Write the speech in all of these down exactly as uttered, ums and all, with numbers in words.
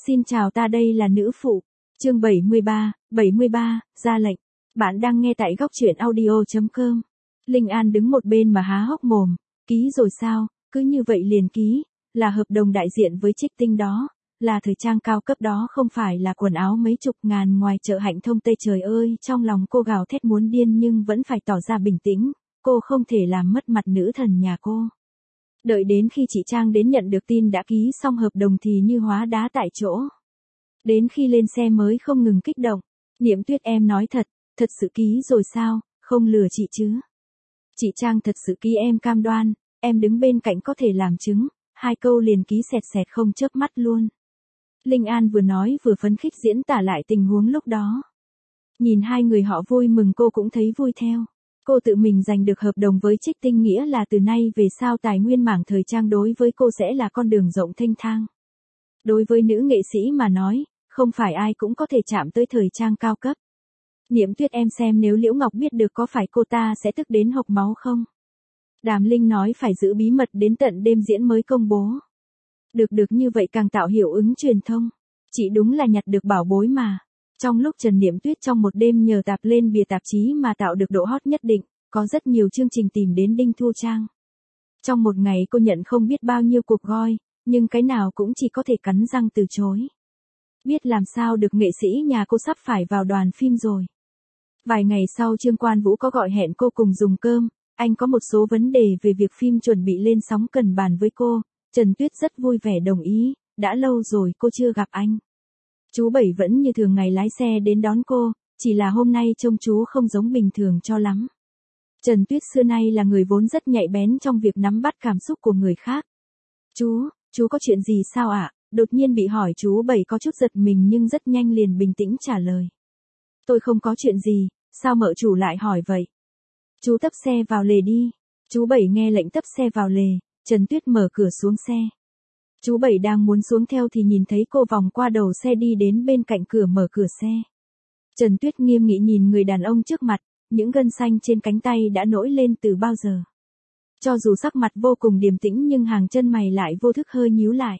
Xin chào, ta đây là nữ phụ. Chương bảy mươi ba, bảy mươi ba, ra lệnh. Bạn đang nghe tại góc truyện audio chấm com. Linh An đứng một bên mà há hốc mồm. Ký rồi sao? Cứ như vậy liền ký. Là hợp đồng đại diện với Trích Tinh đó. Là thời trang cao cấp đó, không phải là quần áo mấy chục ngàn ngoài chợ Hạnh Thông Tây. Trời ơi, trong lòng cô gào thét muốn điên nhưng vẫn phải tỏ ra bình tĩnh. Cô không thể làm mất mặt nữ thần nhà cô. Đợi đến khi chị Trang đến nhận được tin đã ký xong hợp đồng thì như hóa đá tại chỗ. Đến khi lên xe mới không ngừng kích động. Niệm Tuyết, em nói thật, thật sự ký rồi sao, không lừa chị chứ? Chị Trang, thật sự ký, em cam đoan, em đứng bên cạnh có thể làm chứng. Hai câu liền ký sẹt sẹt không chớp mắt luôn. Linh An vừa nói vừa phấn khích diễn tả lại tình huống lúc đó. Nhìn hai người họ vui mừng cô cũng thấy vui theo. Cô tự mình giành được hợp đồng với Trích Tinh nghĩa là từ nay về sau tài nguyên mảng thời trang đối với cô sẽ là con đường rộng thênh thang. Đối với nữ nghệ sĩ mà nói, không phải ai cũng có thể chạm tới thời trang cao cấp. Niệm Tuyết, em xem nếu Liễu Ngọc biết được có phải cô ta sẽ tức đến hộc máu không? Đàm Linh nói phải giữ bí mật đến tận đêm diễn mới công bố. Được được, như vậy càng tạo hiệu ứng truyền thông. Chị đúng là nhặt được bảo bối mà. Trong lúc Trần Niệm Tuyết trong một đêm nhờ tạp lên bìa tạp chí mà tạo được độ hot nhất định, có rất nhiều chương trình tìm đến Đinh Thu Trang. Trong một ngày cô nhận không biết bao nhiêu cuộc gọi, nhưng cái nào cũng chỉ có thể cắn răng từ chối. Biết làm sao được, nghệ sĩ nhà cô sắp phải vào đoàn phim rồi. Vài ngày sau Trương Quan Vũ có gọi hẹn cô cùng dùng cơm, anh có một số vấn đề về việc phim chuẩn bị lên sóng cần bàn với cô. Trần Tuyết rất vui vẻ đồng ý, đã lâu rồi cô chưa gặp anh. Chú Bảy vẫn như thường ngày lái xe đến đón cô, chỉ là hôm nay trông chú không giống bình thường cho lắm. Trần Tuyết xưa nay là người vốn rất nhạy bén trong việc nắm bắt cảm xúc của người khác. Chú, chú có chuyện gì sao ạ? Đột nhiên bị hỏi chú Bảy có chút giật mình nhưng rất nhanh liền bình tĩnh trả lời. Tôi không có chuyện gì, sao mợ chủ lại hỏi vậy? Chú tấp xe vào lề đi. Chú Bảy nghe lệnh tấp xe vào lề, Trần Tuyết mở cửa xuống xe. Chú Bảy đang muốn xuống theo thì nhìn thấy cô vòng qua đầu xe đi đến bên cạnh cửa mở cửa xe. Trần Tuyết nghiêm nghị nhìn người đàn ông trước mặt, những gân xanh trên cánh tay đã nổi lên từ bao giờ. Cho dù sắc mặt vô cùng điềm tĩnh nhưng hàng chân mày lại vô thức hơi nhíu lại.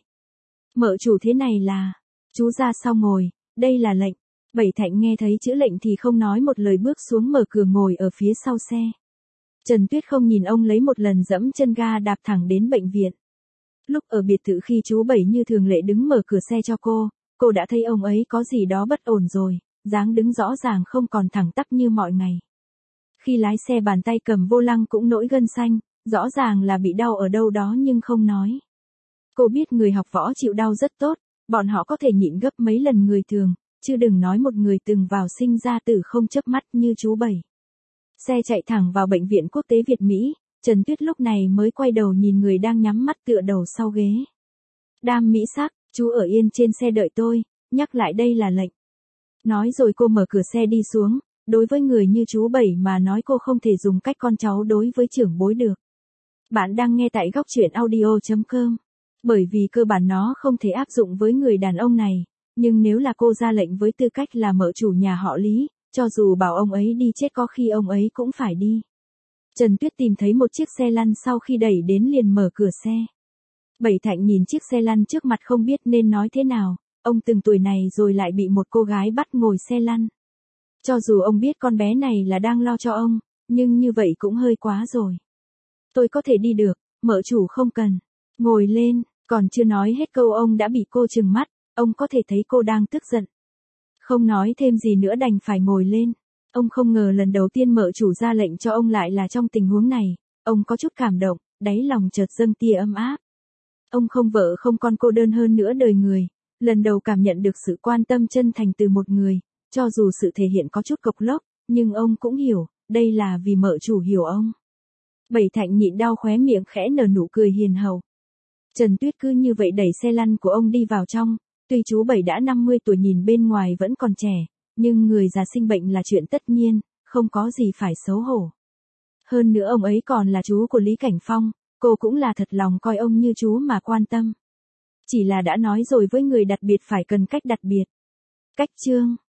Mợ chủ, thế này là, chú ra sau ngồi, đây là lệnh. Bảy Thạnh nghe thấy chữ lệnh thì không nói một lời bước xuống mở cửa ngồi ở phía sau xe. Trần Tuyết không nhìn ông lấy một lần dẫm chân ga đạp thẳng đến bệnh viện. Lúc ở biệt thự khi chú Bảy như thường lệ đứng mở cửa xe cho cô, cô đã thấy ông ấy có gì đó bất ổn rồi, dáng đứng rõ ràng không còn thẳng tắp như mọi ngày. Khi lái xe bàn tay cầm vô lăng cũng nổi gân xanh, rõ ràng là bị đau ở đâu đó nhưng không nói. Cô biết người học võ chịu đau rất tốt, bọn họ có thể nhịn gấp mấy lần người thường, chứ đừng nói một người từng vào sinh ra tử không chớp mắt như chú Bảy. Xe chạy thẳng vào bệnh viện quốc tế Việt Mỹ. Trần Tuyết lúc này mới quay đầu nhìn người đang nhắm mắt tựa đầu sau ghế. Đam Mỹ Sắc, chú ở yên trên xe đợi tôi, nhắc lại đây là lệnh. Nói rồi cô mở cửa xe đi xuống, đối với người như chú Bảy mà nói cô không thể dùng cách con cháu đối với trưởng bối được. Bạn đang nghe tại góc truyện audio chấm com. Bởi vì cơ bản nó không thể áp dụng với người đàn ông này, nhưng nếu là cô ra lệnh với tư cách là mợ chủ nhà họ Lý, cho dù bảo ông ấy đi chết có khi ông ấy cũng phải đi. Trần Tuyết tìm thấy một chiếc xe lăn sau khi đẩy đến liền mở cửa xe. Bảy Thạnh nhìn chiếc xe lăn trước mặt không biết nên nói thế nào, ông từng tuổi này rồi lại bị một cô gái bắt ngồi xe lăn. Cho dù ông biết con bé này là đang lo cho ông, nhưng như vậy cũng hơi quá rồi. Tôi có thể đi được, mợ chủ không cần. Ngồi lên, còn chưa nói hết câu ông đã bị cô trừng mắt, ông có thể thấy cô đang tức giận. Không nói thêm gì nữa đành phải ngồi lên. Ông không ngờ lần đầu tiên mợ chủ ra lệnh cho ông lại là trong tình huống này, ông có chút cảm động, đáy lòng chợt dâng tia ấm áp. Ông không vợ không con cô đơn hơn nữa đời người, lần đầu cảm nhận được sự quan tâm chân thành từ một người, cho dù sự thể hiện có chút cộc lốc, nhưng ông cũng hiểu, đây là vì mợ chủ hiểu ông. Bảy Thạnh nhịn đau khóe miệng khẽ nở nụ cười hiền hậu. Trần Tuyết cứ như vậy đẩy xe lăn của ông đi vào trong, tuy chú Bảy đã năm mươi tuổi nhìn bên ngoài vẫn còn trẻ. Nhưng người già sinh bệnh là chuyện tất nhiên, không có gì phải xấu hổ. Hơn nữa ông ấy còn là chú của Lý Cảnh Phong, cô cũng là thật lòng coi ông như chú mà quan tâm. Chỉ là đã nói rồi với người đặc biệt phải cần cách đặc biệt. Cách chương.